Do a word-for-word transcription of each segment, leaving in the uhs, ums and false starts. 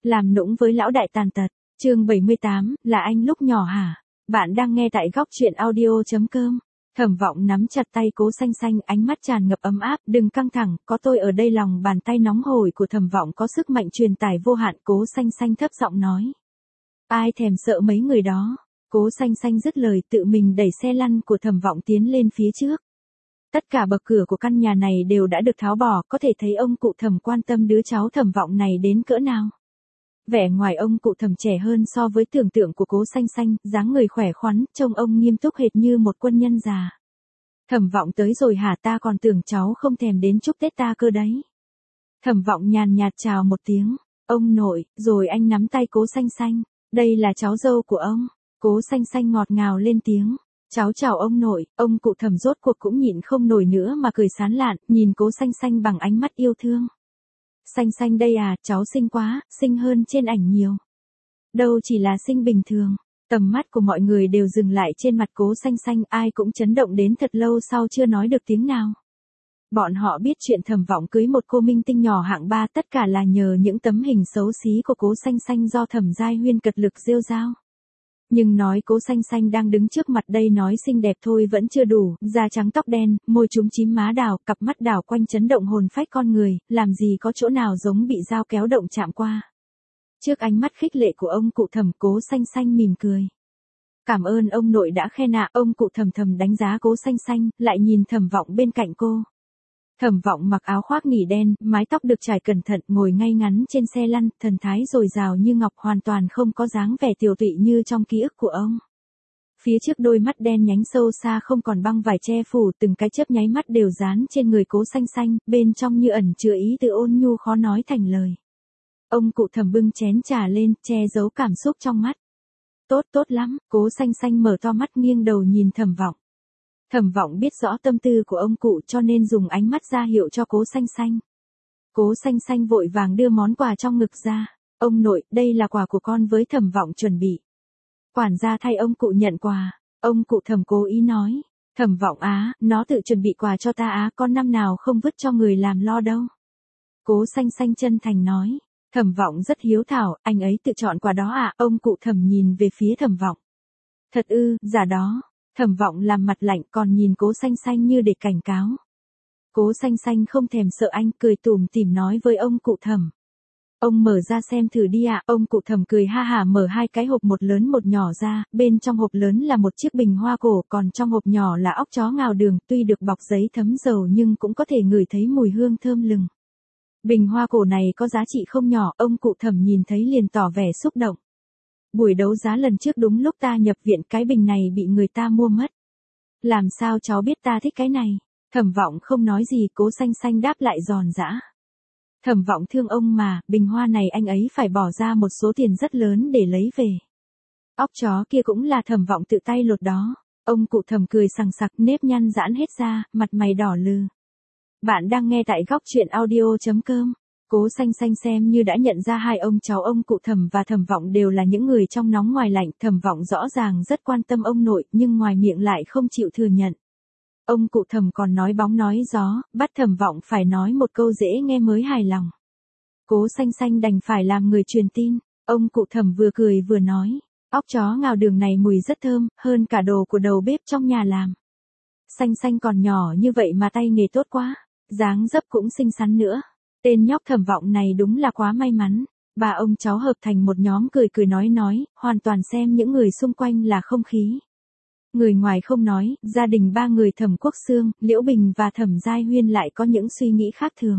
Làm nũng với lão đại tàn tật. Chương bảy mươi tám, là anh lúc nhỏ hả? Bạn đang nghe tại góc truyện audio chấm com. Thẩm Vọng nắm chặt tay Cố Xanh Xanh, ánh mắt tràn ngập ấm áp, đừng căng thẳng, có tôi ở đây. Lòng bàn tay nóng hổi của Thẩm Vọng có sức mạnh truyền tải vô hạn. Cố Xanh Xanh thấp giọng nói. Ai thèm sợ mấy người đó. Cố Xanh Xanh dứt lời tự mình đẩy xe lăn của Thẩm Vọng tiến lên phía trước. Tất cả bậc cửa của căn nhà này đều đã được tháo bỏ, có thể thấy ông cụ Thẩm quan tâm đứa cháu Thẩm Vọng này đến cỡ nào. Vẻ ngoài ông cụ Thẩm trẻ hơn so với tưởng tượng của Cố Xanh Xanh, dáng người khỏe khoắn, trông ông nghiêm túc hệt như một quân nhân già. Thẩm Vọng tới rồi hả, ta còn tưởng cháu không thèm đến chúc Tết ta cơ đấy. Thẩm Vọng nhàn nhạt chào một tiếng, ông nội, rồi anh nắm tay Cố Xanh Xanh, đây là cháu dâu của ông. Cố Xanh Xanh ngọt ngào lên tiếng, cháu chào ông nội. Ông cụ Thẩm rốt cuộc cũng nhịn không nổi nữa mà cười sán lạn, nhìn Cố Xanh Xanh bằng ánh mắt yêu thương. Xanh Xanh đây à, cháu xinh quá, xinh hơn trên ảnh nhiều. Đâu chỉ là xinh bình thường. Tầm mắt của mọi người đều dừng lại trên mặt Cố Xanh Xanh, ai cũng chấn động đến thật lâu sau chưa nói được tiếng nào. Bọn họ biết chuyện Thẩm Vọng cưới một cô minh tinh nhỏ hạng ba, tất cả là nhờ những tấm hình xấu xí của Cố Xanh Xanh do Thẩm Giai Huyên cật lực rêu rao. Nhưng nói Cố Xanh Xanh đang đứng trước mặt đây nói xinh đẹp thôi vẫn chưa đủ, da trắng tóc đen, môi trúng chím má đào, cặp mắt đảo quanh chấn động hồn phách con người, làm gì có chỗ nào giống bị dao kéo động chạm qua. Trước ánh mắt khích lệ của ông cụ Thẩm, Cố Xanh Xanh mỉm cười. Cảm ơn ông nội đã khen ạ. Ông cụ Thẩm thầm đánh giá Cố Xanh Xanh, lại nhìn Thẩm Vọng bên cạnh cô. Thẩm Vọng mặc áo khoác nỉ đen, mái tóc được trải cẩn thận, ngồi ngay ngắn trên xe lăn, thần thái dồi dào như ngọc, hoàn toàn không có dáng vẻ tiều tụy như trong ký ức của ông. Phía trước đôi mắt đen nhánh sâu xa không còn băng vải che phủ, từng cái chớp nháy mắt đều dán trên người Cố Xanh Xanh, bên trong như ẩn chứa ý từ ôn nhu khó nói thành lời. Ông cụ Thẩm bưng chén trà lên, che giấu cảm xúc trong mắt. Tốt tốt lắm. Cố Xanh Xanh mở to mắt nghiêng đầu nhìn Thẩm Vọng. Thẩm Vọng biết rõ tâm tư của ông cụ cho nên dùng ánh mắt ra hiệu cho Cố Xanh Xanh. Cố Xanh Xanh vội vàng đưa món quà trong ngực ra. Ông nội, đây là quà của con với Thẩm Vọng chuẩn bị. Quản gia thay ông cụ nhận quà. Ông cụ Thẩm cố ý nói. Thẩm Vọng á, nó tự chuẩn bị quà cho ta á, con năm nào không vứt cho người làm lo đâu. Cố Xanh Xanh chân thành nói. Thẩm Vọng rất hiếu thảo, anh ấy tự chọn quà đó à? Ông cụ Thẩm nhìn về phía Thẩm Vọng. Thật ư, giả đó. Thẩm Vọng làm mặt lạnh còn nhìn Cố Xanh Xanh như để cảnh cáo. Cố Xanh Xanh không thèm sợ anh, cười tủm tỉm nói với ông cụ Thẩm. Ông mở ra xem thử đi ạ. Ông cụ Thẩm cười ha hả mở hai cái hộp một lớn một nhỏ ra, bên trong hộp lớn là một chiếc bình hoa cổ, còn trong hộp nhỏ là óc chó ngào đường, tuy được bọc giấy thấm dầu nhưng cũng có thể ngửi thấy mùi hương thơm lừng. Bình hoa cổ này có giá trị không nhỏ, ông cụ Thẩm nhìn thấy liền tỏ vẻ xúc động. Buổi đấu giá lần trước đúng lúc ta nhập viện, cái bình này bị người ta mua mất. Làm sao cháu biết ta thích cái này? Thẩm Vọng không nói gì, Cố Xanh Xanh đáp lại giòn giã. Thẩm Vọng thương ông mà, bình hoa này anh ấy phải bỏ ra một số tiền rất lớn để lấy về. Óc chó kia cũng là Thẩm Vọng tự tay lột đó. Ông cụ Thẩm cười sằng sặc, nếp nhăn giãn hết ra, mặt mày đỏ lừ. Bạn đang nghe tại góc truyện audio chấm com. Cố Xanh Xanh xem như đã nhận ra hai ông cháu ông cụ Thẩm và Thẩm Vọng đều là những người trong nóng ngoài lạnh. Thẩm Vọng rõ ràng rất quan tâm ông nội, nhưng ngoài miệng lại không chịu thừa nhận. Ông cụ Thẩm còn nói bóng nói gió, bắt Thẩm Vọng phải nói một câu dễ nghe mới hài lòng. Cố Xanh Xanh đành phải làm người truyền tin. Ông cụ Thẩm vừa cười vừa nói, óc chó ngào đường này mùi rất thơm, hơn cả đồ của đầu bếp trong nhà làm. Xanh Xanh còn nhỏ như vậy mà tay nghề tốt quá, dáng dấp cũng xinh xắn nữa. Tên nhóc Thẩm Vọng này đúng là quá may mắn. Ba ông cháu hợp thành một nhóm cười cười nói nói, hoàn toàn xem những người xung quanh là không khí. Người ngoài không nói, gia đình ba người Thẩm Quốc Xương, Liễu Bình và Thẩm Giai Huyên lại có những suy nghĩ khác thường.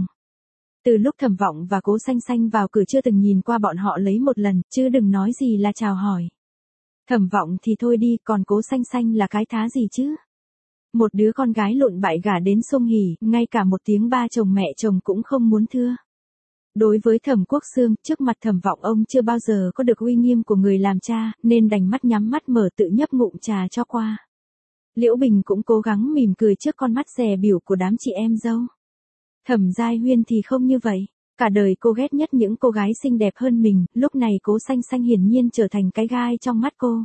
Từ lúc Thẩm Vọng và Cố Xanh Xanh vào cửa chưa từng nhìn qua bọn họ lấy một lần, chứ đừng nói gì là chào hỏi. Thẩm Vọng thì thôi đi, còn Cố Xanh Xanh là cái thá gì chứ? Một đứa con gái lộn bại gả đến sông Hỉ, ngay cả một tiếng ba chồng mẹ chồng cũng không muốn thưa. Đối với Thẩm Quốc Xương, trước mặt Thẩm Vọng ông chưa bao giờ có được uy nghiêm của người làm cha, nên đành mắt nhắm mắt mở tự nhấp ngụm trà cho qua. Liễu Bình cũng cố gắng mỉm cười trước con mắt dè bỉu của đám chị em dâu. Thẩm Giai Huyên thì không như vậy. Cả đời cô ghét nhất những cô gái xinh đẹp hơn mình, lúc này Cố Xanh Xanh hiển nhiên trở thành cái gai trong mắt cô.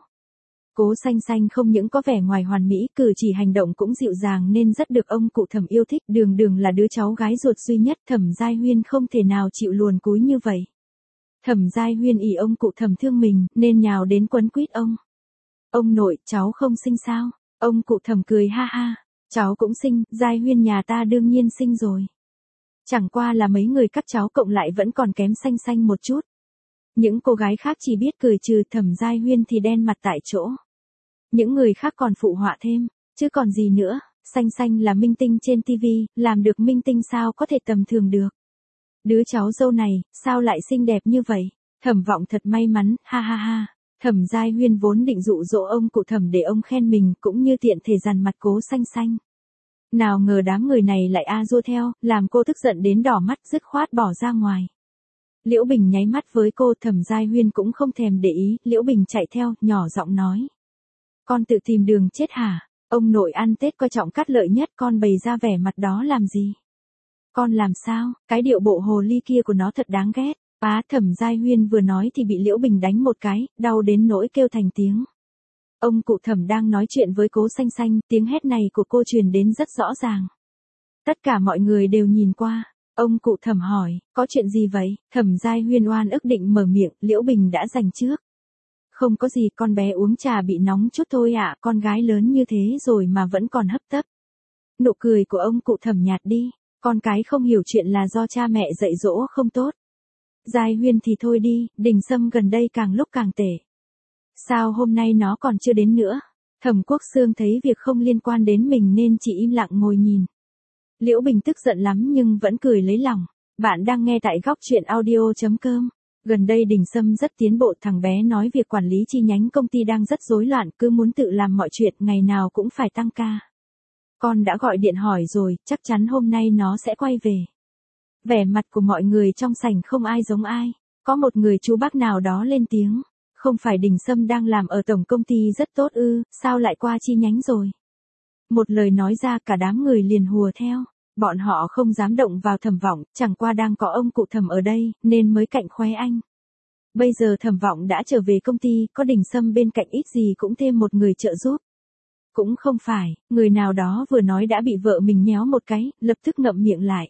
Cố Xanh Xanh không những có vẻ ngoài hoàn mỹ, cử chỉ hành động cũng dịu dàng nên rất được ông cụ Thẩm yêu thích, đường đường là đứa cháu gái ruột duy nhất, Thẩm Giai Huyên không thể nào chịu luồn cúi như vậy. Thẩm Giai Huyên ỷ ông cụ Thẩm thương mình, nên nhào đến quấn quýt ông. Ông nội, cháu không sinh sao? Ông cụ Thẩm cười ha ha. Cháu cũng sinh, Giai Huyên nhà ta đương nhiên sinh rồi. Chẳng qua là mấy người các cháu cộng lại vẫn còn kém Xanh Xanh một chút. Những cô gái khác chỉ biết cười trừ Thẩm Giai Huyên thì đen mặt tại chỗ. Những người khác còn phụ họa thêm, chứ còn gì nữa, Xanh Xanh là minh tinh trên tivi, làm được minh tinh sao có thể tầm thường được. Đứa cháu dâu này, sao lại xinh đẹp như vậy? Thẩm Vọng thật may mắn, ha ha ha. Thẩm Giai Huyên vốn định dụ dỗ ông cụ Thẩm để ông khen mình cũng như tiện thể dằn mặt Cố Xanh Xanh. Nào ngờ đám người này lại a dua theo, làm cô tức giận đến đỏ mắt dứt khoát bỏ ra ngoài. Liễu Bình nháy mắt với cô, Thẩm Giai Huyên cũng không thèm để ý, Liễu Bình chạy theo, nhỏ giọng nói. Con tự tìm đường chết hả? Ông nội ăn Tết coi trọng cát lợi nhất, con bày ra vẻ mặt đó làm gì? Con làm sao? Cái điệu bộ hồ ly kia của nó thật đáng ghét. Bá, Thẩm Giai Huyên vừa nói thì bị Liễu Bình đánh một cái, đau đến nỗi kêu thành tiếng. Ông cụ Thẩm đang nói chuyện với Cố Xanh Xanh, tiếng hét này của cô truyền đến rất rõ ràng. Tất cả mọi người đều nhìn qua. Ông cụ Thẩm hỏi, có chuyện gì vậy? Thẩm Giai Huyên oan ức định mở miệng, Liễu Bình đã giành trước. Không có gì, con bé uống trà bị nóng chút thôi ạ, à, con gái lớn như thế rồi mà vẫn còn hấp tấp. Nụ cười của ông cụ Thẩm nhạt đi, con cái không hiểu chuyện là do cha mẹ dạy dỗ không tốt. Giai Huyên thì thôi đi, Đình Sâm gần đây càng lúc càng tệ. Sao hôm nay nó còn chưa đến nữa? Thẩm Quốc Xương thấy việc không liên quan đến mình nên chỉ im lặng ngồi nhìn. Liễu Bình tức giận lắm nhưng vẫn cười lấy lòng. Bạn đang nghe tại góc truyện audio chấm com. Gần đây Đình Sâm rất tiến bộ, thằng bé nói việc quản lý chi nhánh công ty đang rất rối loạn, cứ muốn tự làm mọi chuyện, ngày nào cũng phải tăng ca. Con đã gọi điện hỏi rồi, chắc chắn hôm nay nó sẽ quay về. Vẻ mặt của mọi người trong sảnh không ai giống ai. Có một người chú bác nào đó lên tiếng. Không phải Đình Sâm đang làm ở tổng công ty rất tốt ư, sao lại qua chi nhánh rồi? Một lời nói ra cả đám người liền hùa theo. Bọn họ không dám động vào Thẩm Vọng, chẳng qua đang có ông cụ Thẩm ở đây, nên mới cạnh khoe anh. Bây giờ Thẩm Vọng đã trở về công ty, có Đình Sâm bên cạnh ít gì cũng thêm một người trợ giúp. Cũng không phải, người nào đó vừa nói đã bị vợ mình nhéo một cái, lập tức ngậm miệng lại.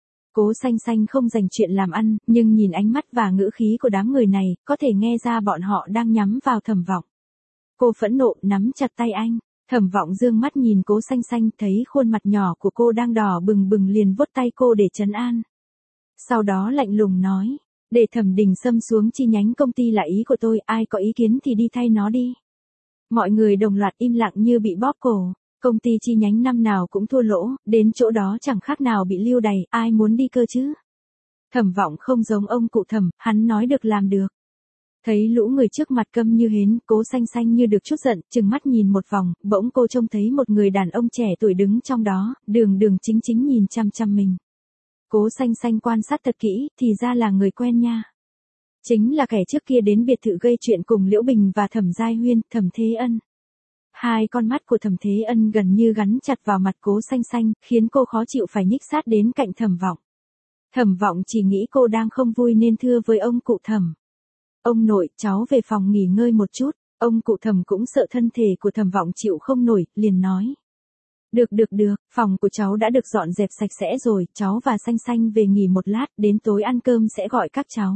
Cố Xanh Xanh không dành chuyện làm ăn, nhưng nhìn ánh mắt và ngữ khí của đám người này, có thể nghe ra bọn họ đang nhắm vào Thẩm Vọng. Cô phẫn nộ nắm chặt tay anh. Thẩm Vọng dương mắt nhìn Cố Xanh Xanh, thấy khuôn mặt nhỏ của cô đang đỏ bừng bừng liền vuốt tay cô để trấn an. Sau đó lạnh lùng nói, để Thẩm Đình Sâm xuống chi nhánh công ty là ý của tôi, ai có ý kiến thì đi thay nó đi. Mọi người đồng loạt im lặng như bị bóp cổ. Công ty chi nhánh năm nào cũng thua lỗ, đến chỗ đó chẳng khác nào bị lưu đày, ai muốn đi cơ chứ? Thẩm Vọng không giống ông cụ Thẩm, hắn nói được làm được. Thấy lũ người trước mặt câm như hến, Cố Xanh Xanh như được chút giận, trừng mắt nhìn một vòng, bỗng cô trông thấy một người đàn ông trẻ tuổi đứng trong đó, đường đường chính chính nhìn chăm chăm mình. Cố Xanh Xanh quan sát thật kỹ, thì ra là người quen nha. Chính là kẻ trước kia đến biệt thự gây chuyện cùng Liễu Bình và Thẩm Giai Huyên, Thẩm Thế Ân. Hai con mắt của Thẩm Thế Ân gần như gắn chặt vào mặt Cố Xanh Xanh, khiến cô khó chịu phải nhích sát đến cạnh Thẩm Vọng. Thẩm Vọng chỉ nghĩ cô đang không vui nên thưa với ông cụ Thẩm. Ông nội, cháu về phòng nghỉ ngơi một chút. Ông cụ Thẩm cũng sợ thân thể của Thẩm Vọng chịu không nổi, liền nói. Được được được, phòng của cháu đã được dọn dẹp sạch sẽ rồi, cháu và Xanh Xanh về nghỉ một lát, đến tối ăn cơm sẽ gọi các cháu.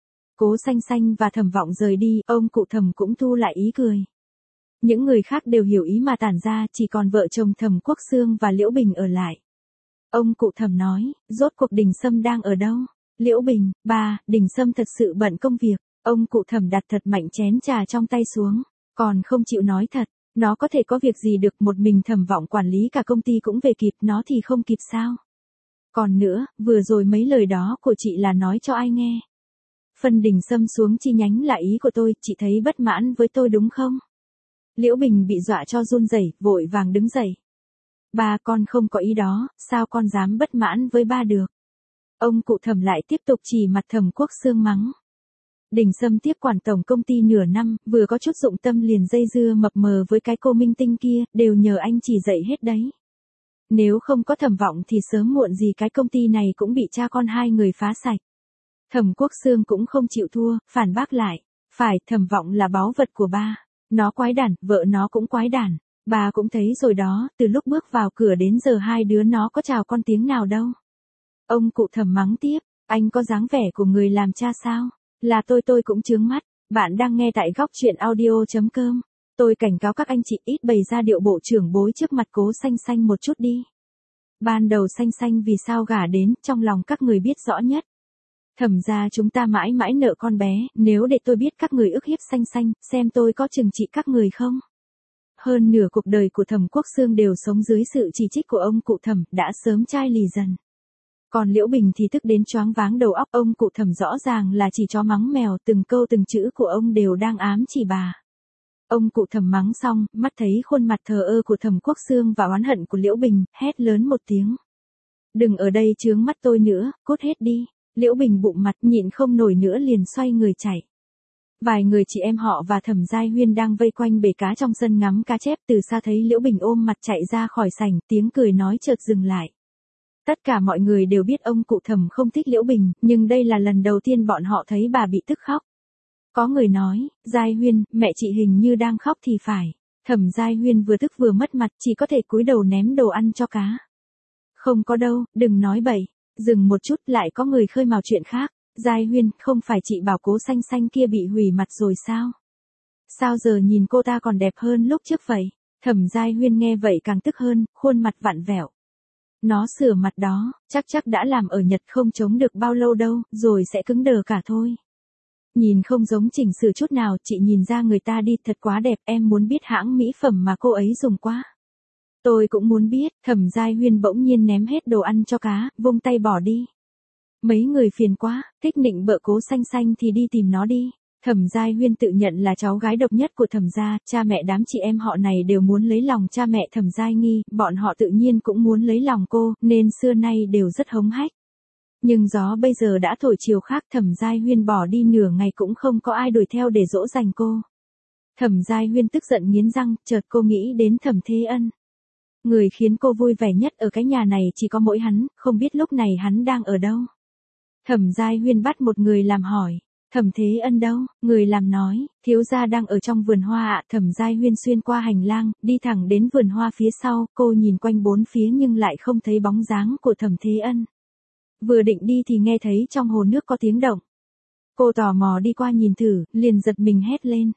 Cố Xanh Xanh và Thẩm Vọng rời đi, ông cụ Thẩm cũng thu lại ý cười. Những người khác đều hiểu ý mà tản ra, chỉ còn vợ chồng Thẩm Quốc Xương và Liễu Bình ở lại. Ông cụ Thẩm nói, rốt cuộc Đình Sâm đang ở đâu? Liễu Bình, ba, Đình Sâm thật sự bận công việc. Ông cụ Thẩm đặt thật mạnh chén trà trong tay xuống, còn không chịu nói thật, nó có thể có việc gì được, một mình Thẩm Vọng quản lý cả công ty cũng về kịp, nó thì không kịp sao? Còn nữa, vừa rồi mấy lời đó của chị là nói cho ai nghe? Phân Đình Sâm xuống chi nhánh là ý của tôi, chị thấy bất mãn với tôi đúng không? Liễu Bình bị dọa cho run rẩy, vội vàng đứng dậy. Ba, con không có ý đó, sao con dám bất mãn với ba được? Ông cụ Thẩm lại tiếp tục chỉ mặt Thẩm Quốc Xương mắng. Đình Sâm tiếp quản tổng công ty nửa năm, vừa có chút dụng tâm liền dây dưa mập mờ với cái cô minh tinh kia, đều nhờ anh chỉ dạy hết đấy. Nếu không có Thẩm Vọng thì sớm muộn gì cái công ty này cũng bị cha con hai người phá sạch. Thẩm Quốc Xương cũng không chịu thua, phản bác lại. Phải, Thẩm Vọng là báu vật của ba. Nó quái đản, vợ nó cũng quái đản. Bà cũng thấy rồi đó, từ lúc bước vào cửa đến giờ hai đứa nó có chào con tiếng nào đâu. Ông cụ Thẩm mắng tiếp, anh có dáng vẻ của người làm cha sao? Là tôi tôi cũng chướng mắt. Bạn đang nghe tại góc chuyện audio.com. Tôi cảnh cáo các anh chị ít bày ra điệu bộ trưởng bối trước mặt Cố Xanh Xanh một chút đi. Ban đầu Xanh Xanh vì sao gả đến, trong lòng các người biết rõ nhất. Thẩm ra chúng ta mãi mãi nợ con bé, nếu để tôi biết các người ức hiếp Xanh Xanh, xem tôi có trừng trị các người không. Hơn nửa cuộc đời của Thẩm Quốc Xương đều sống dưới sự chỉ trích của ông cụ Thẩm, đã sớm chai lì dần. Còn Liễu Bình thì tức đến choáng váng đầu óc, ông cụ Thẩm rõ ràng là chỉ chó mắng mèo, từng câu từng chữ của ông đều đang ám chỉ bà. Ông cụ Thẩm mắng xong, mắt thấy khuôn mặt thờ ơ của Thẩm Quốc Xương và oán hận của Liễu Bình, hét lớn một tiếng. Đừng ở đây chướng mắt tôi nữa, cút hết đi. Liễu Bình bụng mặt nhịn không nổi nữa liền xoay người chạy. Vài người chị em họ và Thẩm Giai Huyên đang vây quanh bể cá trong sân ngắm cá chép, từ xa thấy Liễu Bình ôm mặt chạy ra khỏi sảnh, tiếng cười nói chợt dừng lại. Tất cả mọi người đều biết ông cụ Thẩm không thích Liễu Bình, nhưng đây là lần đầu tiên bọn họ thấy bà bị tức khóc. Có người nói, Giai Huyên, mẹ chị hình như đang khóc thì phải. Thẩm Giai Huyên vừa tức vừa mất mặt, chỉ có thể cúi đầu ném đồ ăn cho cá. Không có đâu, đừng nói bậy. Dừng một chút, lại có người khơi mào chuyện khác. Giai Huyên, không phải chị bảo Cố Xanh Xanh kia bị hủy mặt rồi sao? Sao giờ nhìn cô ta còn đẹp hơn lúc trước vậy? Thẩm Giai Huyên nghe vậy càng tức hơn, khuôn mặt vặn vẹo. Nó sửa mặt đó, chắc chắc đã làm ở Nhật không chống được bao lâu đâu, rồi sẽ cứng đờ cả thôi. Nhìn không giống chỉnh sửa chút nào, chị nhìn ra người ta đi thật quá đẹp, em muốn biết hãng mỹ phẩm mà cô ấy dùng quá. Tôi cũng muốn biết. Thẩm Giai Huyên bỗng nhiên ném hết đồ ăn cho cá, vung tay bỏ đi. Mấy người phiền quá, thích nịnh bợ Cố Xanh Xanh thì đi tìm nó đi. Thẩm Giai Huyên tự nhận là cháu gái độc nhất của Thẩm gia, cha mẹ đám chị em họ này đều muốn lấy lòng cha mẹ Thẩm Giai Nghi, bọn họ tự nhiên cũng muốn lấy lòng cô, nên xưa nay đều rất hống hách. Nhưng gió bây giờ đã thổi chiều khác, Thẩm Giai Huyên bỏ đi nửa ngày cũng không có ai đuổi theo để dỗ dành cô. Thẩm Giai Huyên tức giận nghiến răng, chợt cô nghĩ đến Thẩm Thế Ân. Người khiến cô vui vẻ nhất ở cái nhà này chỉ có mỗi hắn, không biết lúc này hắn đang ở đâu. Thẩm Giai Huyên bắt một người làm hỏi. Thẩm Thế Ân đâu? Người làm nói, thiếu gia đang ở trong vườn hoa ạ. Thẩm Giai Huyên xuyên qua hành lang, đi thẳng đến vườn hoa phía sau, cô nhìn quanh bốn phía nhưng lại không thấy bóng dáng của Thẩm Thế Ân. Vừa định đi thì nghe thấy trong hồ nước có tiếng động. Cô tò mò đi qua nhìn thử, liền giật mình hét lên.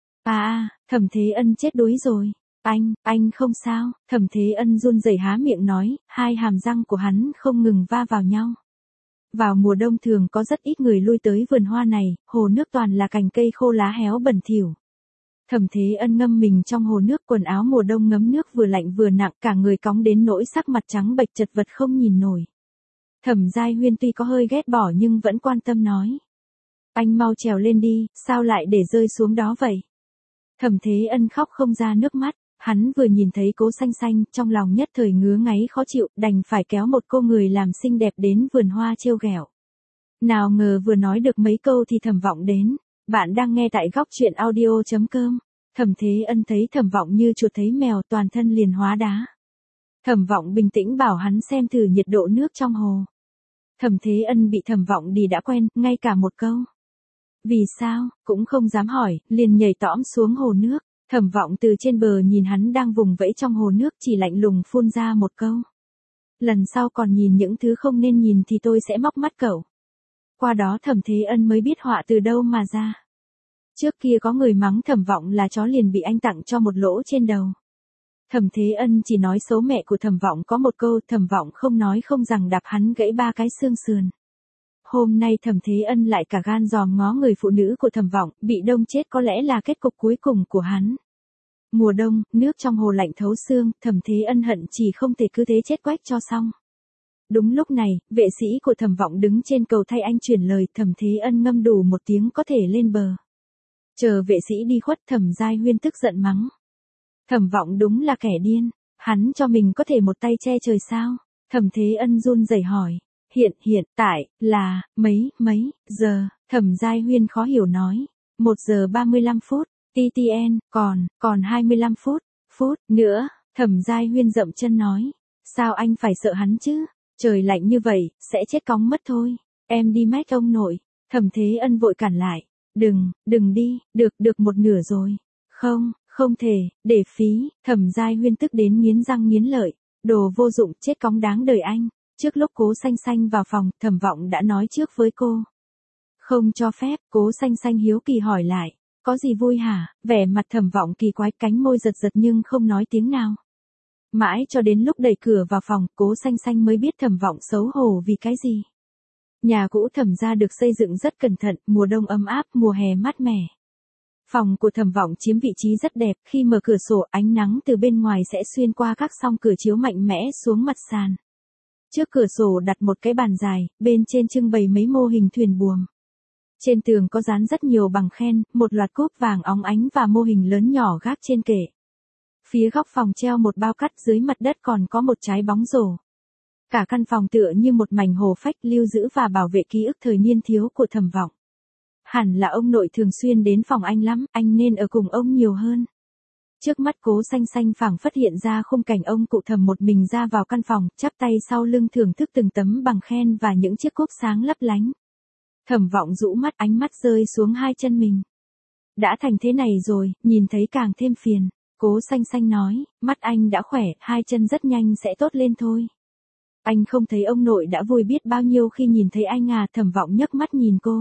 À, Thẩm Thế Ân chết đuối rồi. Anh, anh không sao. Thẩm Thế Ân run rẩy há miệng nói, hai hàm răng của hắn không ngừng va vào nhau. Vào mùa đông thường có rất ít người lui tới vườn hoa này, hồ nước toàn là cành cây khô lá héo bẩn thỉu. Thẩm Thế Ân ngâm mình trong hồ nước, quần áo mùa đông ngấm nước vừa lạnh vừa nặng, cả người cóng đến nỗi sắc mặt trắng bệch chật vật không nhìn nổi. Thẩm Giai Huyên tuy có hơi ghét bỏ nhưng vẫn quan tâm nói. Anh mau trèo lên đi, sao lại để rơi xuống đó vậy? Thẩm Thế Ân khóc không ra nước mắt. Hắn vừa nhìn thấy Cố Xanh Xanh, trong lòng nhất thời ngứa ngáy khó chịu, đành phải kéo một cô người làm xinh đẹp đến vườn hoa trêu ghẹo. Nào ngờ vừa nói được mấy câu thì Thẩm Vọng đến. Bạn đang nghe tại góc chuyện audio.com. Thẩm Thế Ân thấy Thẩm Vọng như chuột thấy mèo, toàn thân liền hóa đá. Thẩm Vọng bình tĩnh bảo hắn xem thử nhiệt độ nước trong hồ. Thẩm Thế Ân bị Thẩm Vọng đi đã quen, ngay cả một câu. Vì sao, cũng không dám hỏi, liền nhảy tõm xuống hồ nước. Thẩm Vọng từ trên bờ nhìn hắn đang vùng vẫy trong hồ nước, chỉ lạnh lùng phun ra một câu. Lần sau còn nhìn những thứ không nên nhìn thì tôi sẽ móc mắt cậu. Qua đó Thẩm Thế Ân mới biết họa từ đâu mà ra. Trước kia có người mắng Thẩm Vọng là chó liền bị anh tặng cho một lỗ trên đầu. Thẩm Thế Ân chỉ nói xấu mẹ của Thẩm Vọng có một câu, Thẩm Vọng không nói không rằng đạp hắn gãy ba cái xương sườn. Hôm nay Thẩm Thế Ân lại cả gan dòm ngó người phụ nữ của Thẩm Vọng, bị đông chết có lẽ là kết cục cuối cùng của hắn. Mùa đông, nước trong hồ lạnh thấu xương, Thẩm Thế Ân hận chỉ không thể cứ thế chết quách cho xong. Đúng lúc này, vệ sĩ của Thẩm Vọng đứng trên cầu thay anh truyền lời, Thẩm Thế Ân ngâm đủ một tiếng có thể lên bờ. Chờ vệ sĩ đi khuất, Thẩm Giai Huyên tức giận mắng. Thẩm Vọng đúng là kẻ điên, hắn cho mình có thể một tay che trời sao? Thẩm Thế Ân run rẩy hỏi. Hiện, hiện tại, là, mấy, mấy, giờ, Thẩm Giai Huyên khó hiểu nói. Một giờ ba mươi lăm phút, tê tê en, còn, còn hai mươi lăm phút, phút, nữa, Thẩm Giai Huyên dậm chân nói. Sao anh phải sợ hắn chứ? Trời lạnh như vậy, sẽ chết cóng mất thôi. Em đi mách ông nội. Thẩm Thế Ân vội cản lại. Đừng, đừng đi, được, được một nửa rồi. Không, không thể, để phí. Thẩm Giai Huyên tức đến nghiến răng nghiến lợi. Đồ vô dụng, chết cóng đáng đời anh. Trước lúc Cố Xanh Xanh vào phòng, Thẩm Vọng đã nói trước với cô. Không cho phép, Cố Xanh Xanh hiếu kỳ hỏi lại. Có gì vui hả? Vẻ mặt Thẩm Vọng kỳ quái, cánh môi giật giật nhưng không nói tiếng nào. Mãi cho đến lúc đẩy cửa vào phòng, Cố Xanh Xanh mới biết Thẩm Vọng xấu hổ vì cái gì. Nhà cũ Thẩm gia được xây dựng rất cẩn thận, mùa đông ấm áp, mùa hè mát mẻ. Phòng của Thẩm Vọng chiếm vị trí rất đẹp, khi mở cửa sổ ánh nắng từ bên ngoài sẽ xuyên qua các song cửa chiếu mạnh mẽ xuống mặt sàn. Trước cửa sổ đặt một cái bàn dài, bên trên trưng bày mấy mô hình thuyền buồm. Trên tường có dán rất nhiều bằng khen, một loạt cúp vàng óng ánh và mô hình lớn nhỏ gác trên kệ. Phía góc phòng treo một bao cát, dưới mặt đất còn có một trái bóng rổ. Cả căn phòng tựa như một mảnh hồ phách, lưu giữ và bảo vệ ký ức thời niên thiếu của Thẩm Vọng. Hẳn là ông nội thường xuyên đến phòng anh lắm, anh nên ở cùng ông nhiều hơn. Trước mắt Cố Xanh Xanh phảng phất hiện ra khung cảnh ông cụ Thẩm một mình ra vào căn phòng, chắp tay sau lưng thưởng thức từng tấm bằng khen và những chiếc cúp sáng lấp lánh. Thẩm Vọng rũ mắt, ánh mắt rơi xuống hai chân mình. Đã thành thế này rồi, nhìn thấy càng thêm phiền. Cố Xanh Xanh nói, mắt anh đã khỏe, hai chân rất nhanh sẽ tốt lên thôi. Anh không thấy ông nội đã vui biết bao nhiêu khi nhìn thấy anh à? Thẩm Vọng nhấc mắt nhìn cô.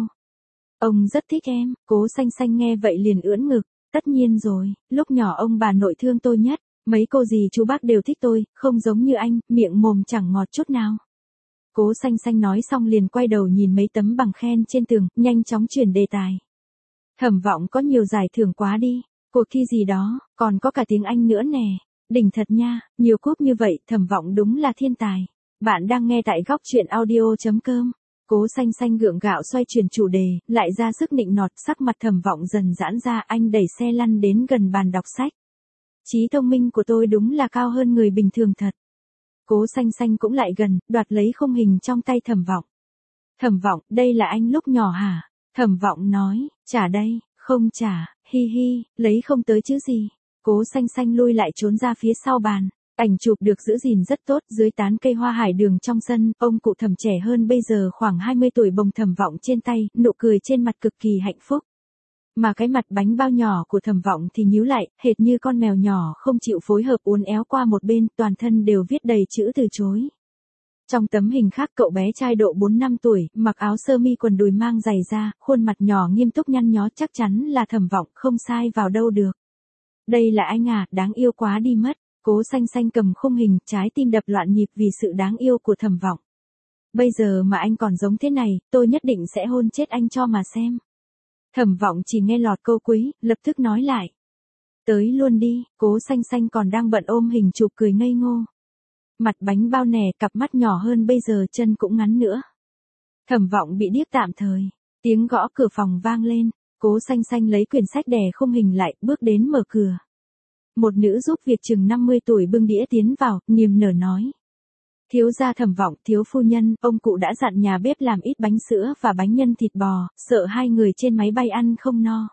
Ông rất thích em. Cố Xanh Xanh nghe vậy liền ưỡn ngực. Tất nhiên rồi, lúc nhỏ ông bà nội thương tôi nhất, mấy cô dì chú bác đều thích tôi, không giống như anh, miệng mồm chẳng ngọt chút nào. Cố Xanh Xanh nói xong liền quay đầu nhìn mấy tấm bằng khen trên tường, nhanh chóng chuyển đề tài. Thẩm Vọng có nhiều giải thưởng quá đi, cuộc thi gì đó, còn có cả tiếng Anh nữa nè. Đỉnh thật nha, nhiều cúp như vậy, Thẩm Vọng đúng là thiên tài. Bạn đang nghe tại góc truyện audio chấm com. Cố Xanh Xanh gượng gạo xoay chuyển chủ đề, lại ra sức nịnh nọt, sắc mặt Thẩm Vọng dần giãn ra, anh đẩy xe lăn đến gần bàn đọc sách. Trí thông minh của tôi đúng là cao hơn người bình thường thật. Cố Xanh Xanh cũng lại gần, đoạt lấy khung hình trong tay Thẩm Vọng. Thẩm Vọng, đây là anh lúc nhỏ hả? Thẩm Vọng nói, trả đây, không trả, hi hi, lấy không tới chứ gì. Cố Xanh Xanh lui lại trốn ra phía sau bàn. Ảnh chụp được giữ gìn rất tốt, dưới tán cây hoa hải đường trong sân, ông cụ Thẩm trẻ hơn bây giờ khoảng hai mươi tuổi bồng Thẩm Vọng trên tay, nụ cười trên mặt cực kỳ hạnh phúc. Mà cái mặt bánh bao nhỏ của Thẩm Vọng thì nhíu lại, hệt như con mèo nhỏ không chịu phối hợp uốn éo qua một bên, toàn thân đều viết đầy chữ từ chối. Trong tấm hình khác cậu bé trai độ bốn năm tuổi, mặc áo sơ mi quần đùi mang giày da, khuôn mặt nhỏ nghiêm túc nhăn nhó, chắc chắn là Thẩm Vọng, không sai vào đâu được. Đây là anh à, đáng yêu quá đi mất. Cố Xanh Xanh cầm khung hình, trái tim đập loạn nhịp vì sự đáng yêu của Thẩm Vọng. Bây giờ mà anh còn giống thế này, tôi nhất định sẽ hôn chết anh cho mà xem. Thẩm Vọng chỉ nghe lọt câu cuối, lập tức nói lại. Tới luôn đi. Cố Xanh Xanh còn đang bận ôm hình chụp cười ngây ngô. Mặt bánh bao nè, cặp mắt nhỏ hơn bây giờ, chân cũng ngắn nữa. Thẩm Vọng bị điếc tạm thời. Tiếng gõ cửa phòng vang lên. Cố Xanh Xanh lấy quyển sách đè khung hình lại, bước đến mở cửa. Một nữ giúp việc chừng năm mươi tuổi bưng đĩa tiến vào, niềm nở nói. Thiếu gia Thẩm Vọng, thiếu phu nhân, ông cụ đã dặn nhà bếp làm ít bánh sữa và bánh nhân thịt bò, sợ hai người trên máy bay ăn không no.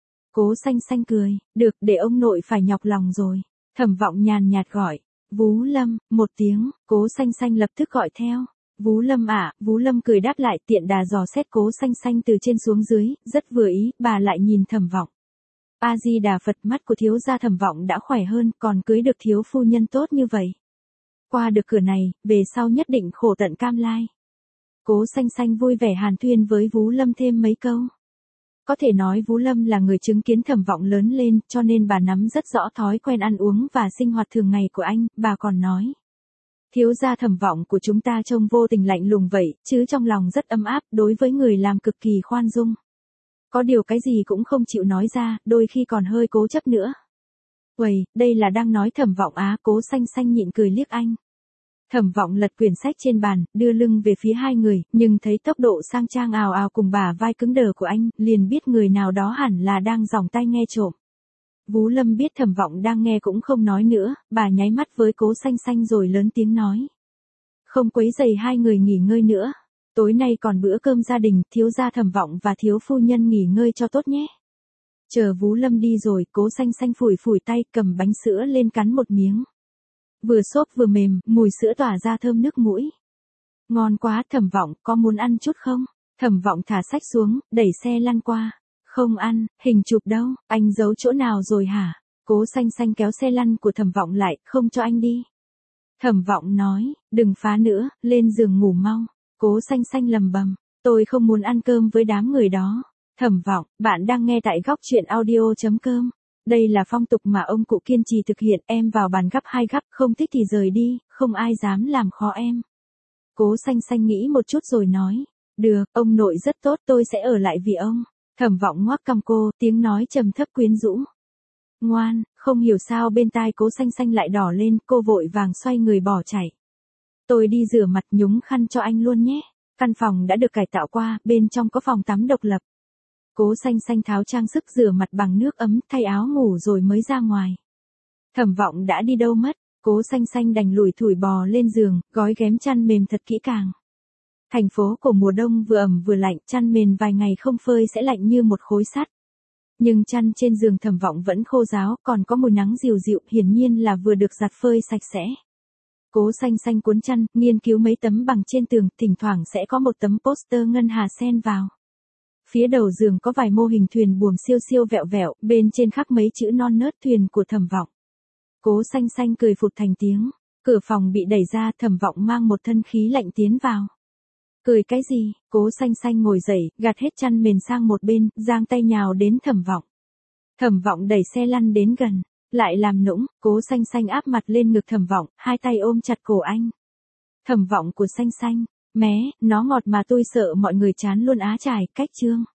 Cố Xanh Xanh cười, được, để ông nội phải nhọc lòng rồi. Thẩm Vọng nhàn nhạt gọi, Vú Lâm, một tiếng, Cố Xanh Xanh lập tức gọi theo. Vú Lâm ạ, à, Vú Lâm cười đáp lại, tiện đà dò xét Cố Xanh Xanh từ trên xuống dưới, rất vừa ý, bà lại nhìn Thẩm Vọng. A Di Đà Phật, mắt của thiếu gia Thẩm Vọng đã khỏe hơn, còn cưới được thiếu phu nhân tốt như vậy. Qua được cửa này, về sau nhất định khổ tận cam lai. Cố Xanh Xanh vui vẻ hàn thuyên với Vú Lâm thêm mấy câu. Có thể nói Vú Lâm là người chứng kiến Thẩm Vọng lớn lên, cho nên bà nắm rất rõ thói quen ăn uống và sinh hoạt thường ngày của anh, bà còn nói. Thiếu gia Thẩm Vọng của chúng ta trông vô tình lạnh lùng vậy, chứ trong lòng rất ấm áp, đối với người làm cực kỳ khoan dung. Có điều cái gì cũng không chịu nói ra, đôi khi còn hơi cố chấp nữa. Uầy, đây là đang nói Thẩm Vọng á? Cố Xanh Xanh nhịn cười liếc anh. Thẩm Vọng lật quyển sách trên bàn, đưa lưng về phía hai người, nhưng thấy tốc độ sang trang ào ào cùng bả vai cứng đờ của anh, liền biết người nào đó hẳn là đang giòng tai nghe trộm. Vú Lâm biết Thẩm Vọng đang nghe cũng không nói nữa, bà nháy mắt với Cố Xanh Xanh rồi lớn tiếng nói. Không quấy rầy hai người nghỉ ngơi nữa. Tối nay còn bữa cơm gia đình, thiếu gia Thẩm Vọng và thiếu phu nhân nghỉ ngơi cho tốt nhé. Chờ Vú Lâm đi rồi, Cố Xanh Xanh phủi phủi tay, cầm bánh sữa lên cắn một miếng. Vừa xốp vừa mềm, mùi sữa tỏa ra thơm nước mũi. Ngon quá. Thẩm Vọng, có muốn ăn chút không? Thẩm Vọng thả sách xuống, đẩy xe lăn qua. Không ăn, hình chụp đâu, anh giấu chỗ nào rồi hả? Cố Xanh Xanh kéo xe lăn của Thẩm Vọng lại, không cho anh đi. Thẩm Vọng nói, đừng phá nữa, lên giường ngủ mau. Cố Xanh Xanh lầm bầm, Tôi không muốn ăn cơm với đám người đó. Thẩm Vọng, bạn đang nghe tại góc chuyện audio.com. Đây là phong tục mà ông cụ kiên trì thực hiện, em vào bàn gắp hai gắp, không thích thì rời đi, không ai dám làm khó em. Cố Xanh Xanh nghĩ một chút rồi nói, được, ông nội rất tốt, tôi sẽ ở lại vì ông. Thẩm Vọng ngoác cằm cô, tiếng nói trầm thấp quyến rũ. Ngoan, không hiểu sao bên tai Cố Xanh Xanh lại đỏ lên, cô vội vàng xoay người bỏ chạy. Tôi đi rửa mặt nhúng khăn cho anh luôn nhé. Căn phòng đã được cải tạo qua, bên trong có phòng tắm độc lập. Cố Xanh Xanh tháo trang sức rửa mặt bằng nước ấm, thay áo ngủ rồi mới ra ngoài. Thẩm Vọng đã đi đâu mất, Cố Xanh Xanh đành lủi thủi bò lên giường, gói ghém chăn mền thật kỹ càng. Thành phố của mùa đông vừa ẩm vừa lạnh, chăn mền vài ngày không phơi sẽ lạnh như một khối sắt. Nhưng chăn trên giường Thẩm Vọng vẫn khô ráo, còn có mùi nắng dịu dịu, hiển nhiên là vừa được giặt phơi sạch sẽ. Cố Xanh Xanh cuốn chăn, nghiên cứu mấy tấm bằng trên tường, thỉnh thoảng sẽ có một tấm poster ngân hà xen vào. Phía đầu giường có vài mô hình thuyền buồm siêu siêu vẹo vẹo, bên trên khắc mấy chữ non nớt thuyền của Thẩm Vọng. Cố Xanh Xanh cười phụt thành tiếng, cửa phòng bị đẩy ra, Thẩm Vọng mang một thân khí lạnh tiến vào. Cười cái gì? Cố Xanh Xanh ngồi dậy, gạt hết chăn mền sang một bên, giang tay nhào đến Thẩm Vọng. Thẩm Vọng đẩy xe lăn đến gần, lại làm nũng, Cố Xanh Xanh áp mặt lên ngực Thẩm Vọng, hai tay ôm chặt cổ anh. Thẩm Vọng của Xanh Xanh, mé, nó ngọt mà tôi sợ mọi người chán luôn á trải, cách chương.